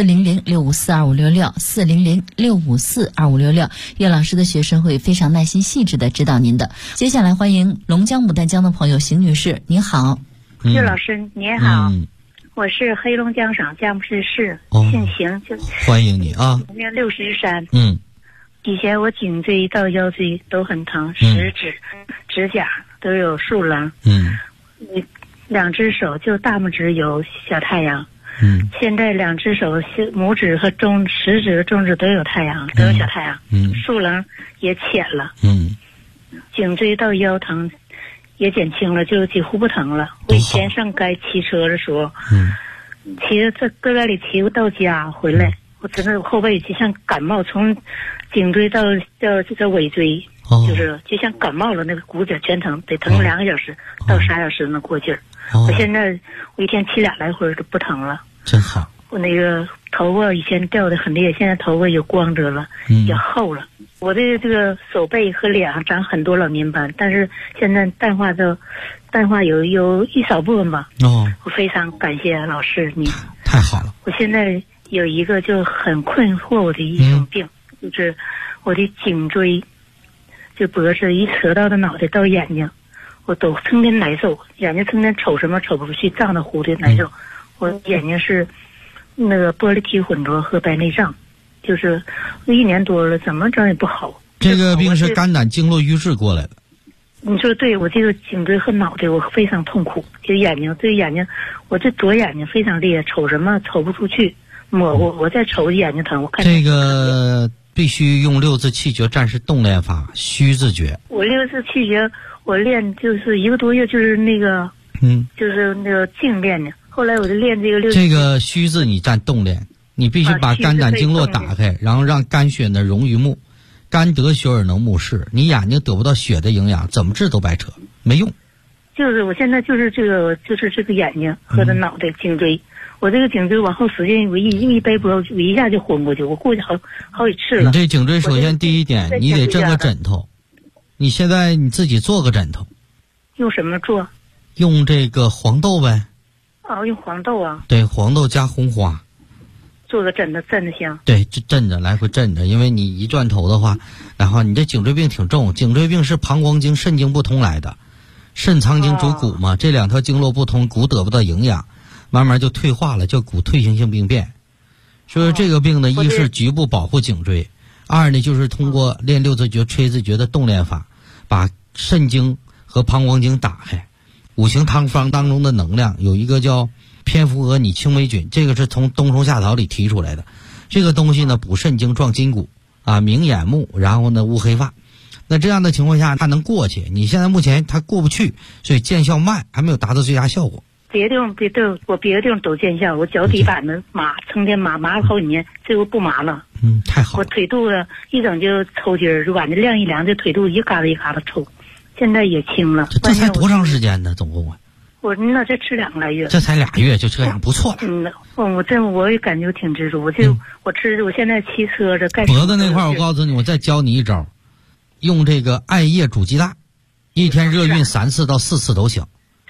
400-654-2566，400-654-2566。叶老师的学生会非常耐心细致的指导您的。接下来欢迎龙江牡丹江的朋友邢女士，您好。 叶老师您好，我是黑龙江省佳木斯市，姓邢， 欢迎你啊。 年63。以前我颈椎到腰椎都很疼，食指、指甲都有竖棱。2只手就大拇指有小太阳。现在2只手拇指和食指和中指都有太阳，都有小太阳。竖棱也浅了。颈椎到腰疼也减轻了，就几乎不疼了。我以前上街骑车的时候，骑着在搁里骑到家回来，我整个后背就像感冒，从颈椎到尾椎，就像感冒了，那个骨节全疼，得疼2个小时到3小时能过劲儿。我现在我一天骑2来回都不疼了， 真好。 我那个头发以前掉的很厉害，现在头发有光泽了，也厚了。我的这个手背和脸上长很多老年斑，但是现在淡化有一少部分吧。我非常感谢老师你， 太好了。 我现在有一个就很困惑我的一种病，就是我的颈椎，就脖子一扯到的脑袋到眼睛，我都成天难受，眼睛成天瞅什么瞅不出去，胀得糊的难受。我眼睛是那个玻璃体混浊和白内障，就是1年多了，怎么整也不好。 这个病是肝胆经络瘀滞过来的。 你说对，我这个颈椎和脑袋我非常痛苦，这眼睛，我这左眼睛非常厉害，瞅什么瞅不出去，模糊。我再瞅眼睛疼，我看这个必须用6字气绝战士动练法，虚字诀。 我6字气绝，我练就是1个多月，就是那个就是那个静练的。后来我就练这个这个虚字你占动练，你必须把肝胆经络打开，然后让肝血呢溶于目，肝得血而能目视。你眼睛得不到血的营养，怎么治都白扯，没用。 就是我现在就是这个眼睛和这脑袋颈椎，我这个颈椎往后使劲，我一背脖，我一下就昏过去，我过去好几次了。 你这颈椎首先第一点，你得整个枕头。你现在你自己做个枕头。 用什么做？ 用这个黄豆呗。 用黄豆啊。 对，黄豆加红花。 做个枕头震着香。 对，震着来回震着，因为你一转头的话，然后你这颈椎病挺重，颈椎病是膀胱经、肾经不通来的。肾藏经主骨嘛，这2条经络不通，骨得不到营养，慢慢就退化了，叫骨退行性病变。所以这个病呢，一是局部保护颈椎，2呢就是通过练6字诀、吹字诀的动练法，把肾经和膀胱经打开。5行汤方当中的能量有一个叫蝙蝠蛾拟青霉菌，这个是从冬虫夏草里提出来的。这个东西呢补肾经、壮筋骨明眼目，然后呢乌黑发。那这样的情况下它能过去，你现在目前它过不去，所以见效慢，还没有达到最佳效果。 别的地方都见效，我脚底板子麻，成天麻了好几年，这回不麻了。 太好了。 我腿肚子一整就抽筋儿，晚上晾一凉，这腿肚子一嘎达一嘎达抽，现在也轻了。 这才多长时间呢？总共我那这吃2个来月。 这才2月就这样，不错了。 我也感觉挺知足。我现在骑车这脖子那块我告诉你，我再教你一招，用这个艾叶煮鸡蛋，一天热运3次到4次都行。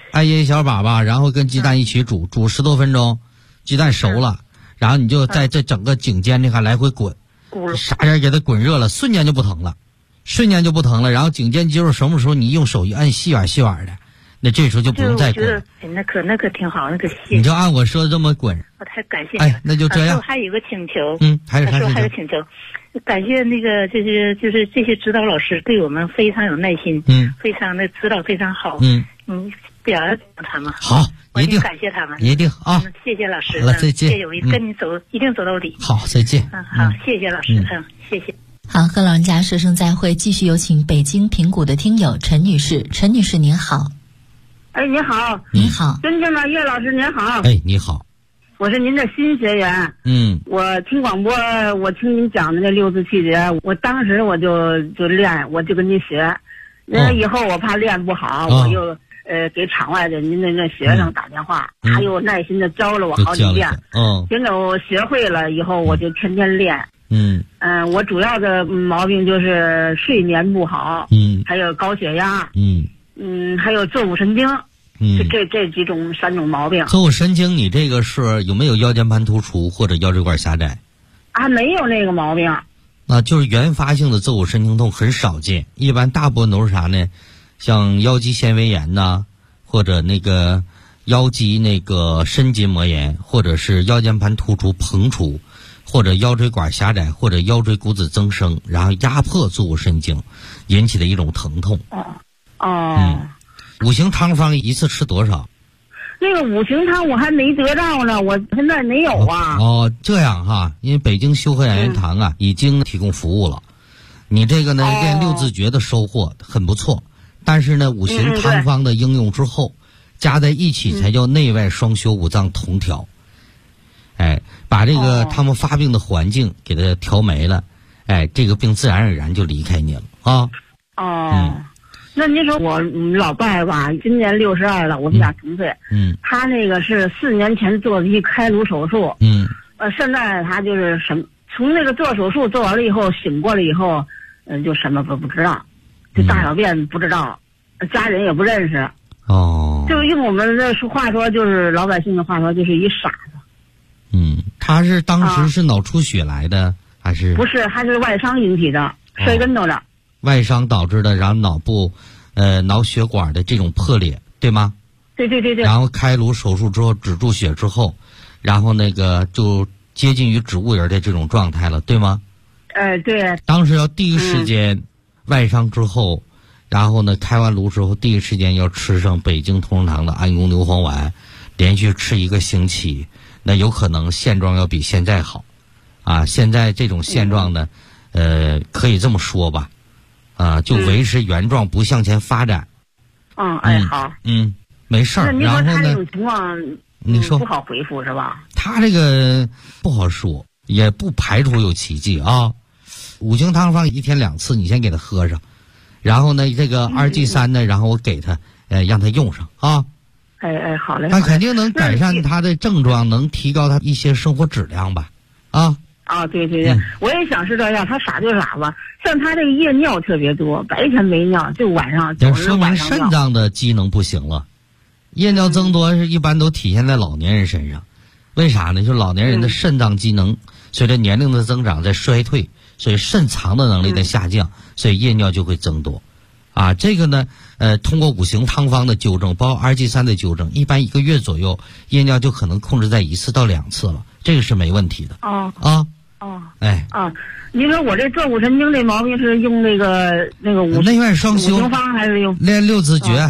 艾叶小粑粑，然后跟鸡蛋一起煮10多分钟，鸡蛋熟了，然后你就在这整个颈肩这块来回滚，啥人给它滚热了，瞬间就不疼了，然后颈肩肌肉什么时候你用手一按，细软的，那这时候就不用再滚。 那可挺好，那个你就按我说的这么滚。 我太感谢。 哎，那就这样。 还有一个请求， 还有请求，感谢那个就是这些指导老师对我们非常有耐心，非常的指导非常好，表扬他们。 好，一定感谢他们， 一定啊！ 谢谢老师， 好了，再见。 谢谢，我跟你走，一定走到底。 好，再见。 好，谢谢老师，谢谢。 好，和老人家说声再会。继续有请北京平谷的听友陈女士。陈女士您好。 哎，你好。 你好。 尊敬的叶老师您好。 哎，你好。 我是您的新学员。我听广播，我听您讲的那6字气节，我当时我就练，我就跟您学。以后我怕练不好，我又给场外的您的那学生打电话，他又耐心的教了我好几遍。现在我学会了以后，我就天天练。我主要的毛病就是睡眠不好，还有高血压，还有坐骨神经，这3种毛病。 坐骨神经，你这个是有没有腰间盘突出或者腰椎管狭窄？ 没有那个毛病。 就是原发性的坐骨神经痛很少见，一般大部分都是啥呢？像腰肌纤维炎呐，或者那个腰肌那个深筋膜炎，或者是腰间盘突出膨出，或者腰椎管狭窄，或者腰椎骨质增生，然后压迫坐骨神经引起的一种疼痛。五行汤方一次吃多少？ 那个五行汤我还没得到呢，我现在没有啊。 这样哈，因为北京修和养元堂已经提供服务了。你这个呢练6字诀的收获很不错，但是呢五行汤方的应用之后，加在一起才叫内外双修，五脏同调。把这个他们发病的环境给它调没了，这个病自然而然就离开你了啊。 那您说我老伴吧，今年62了，我们俩同岁。他那个是4年前做的一开颅手术。现在他就是从那个做手术做完了以后，醒过来以后，就什么都不知道，就大小便不知道，家人也不认识。就用我们的话说，就是老百姓的话说，就是一傻子。 他是当时是脑出血来的，还是？ 不是，他是外伤引起的，摔跟头的。 外伤导致的，然后脑部，脑血管的这种破裂，对吗？ 对。 然后开颅手术之后止住血之后，然后那个就接近于植物人的这种状态了，对吗？ 对。 当时要第一时间，外伤之后，然后呢开完颅之后，第一时间要吃上北京同仁堂的安宫牛黄丸，连续吃1个星期，那有可能现状要比现在好，现在这种现状呢，可以这么说吧。就维持原状，不向前发展。 好。 没事儿。然后呢？ 他这种情况， 你说不好回复是吧？ 他这个不好说，也不排除有奇迹啊。五行汤方1天2次，你先给他喝上，然后呢，这个2G3呢，然后我给他，让他用上啊。 好嘞。 他肯定能改善他的症状，能提高他一些生活质量吧？ 对，我也想是这样。他傻就傻吧，像他这个夜尿特别多，白天没尿，就晚上。 说明肾脏的机能不行了。夜尿增多是一般都体现在老年人身上，为啥呢？就是老年人的肾脏机能随着年龄的增长在衰退，所以肾藏的能力在下降，所以夜尿就会增多。这个呢，通过五行汤方的纠正，包括2G3的纠正，一般1个月左右，夜尿就可能控制在1次到2次了，这个是没问题的。 您说我这坐骨神经这毛病是用那个五内外双修五行方还是用练6字诀？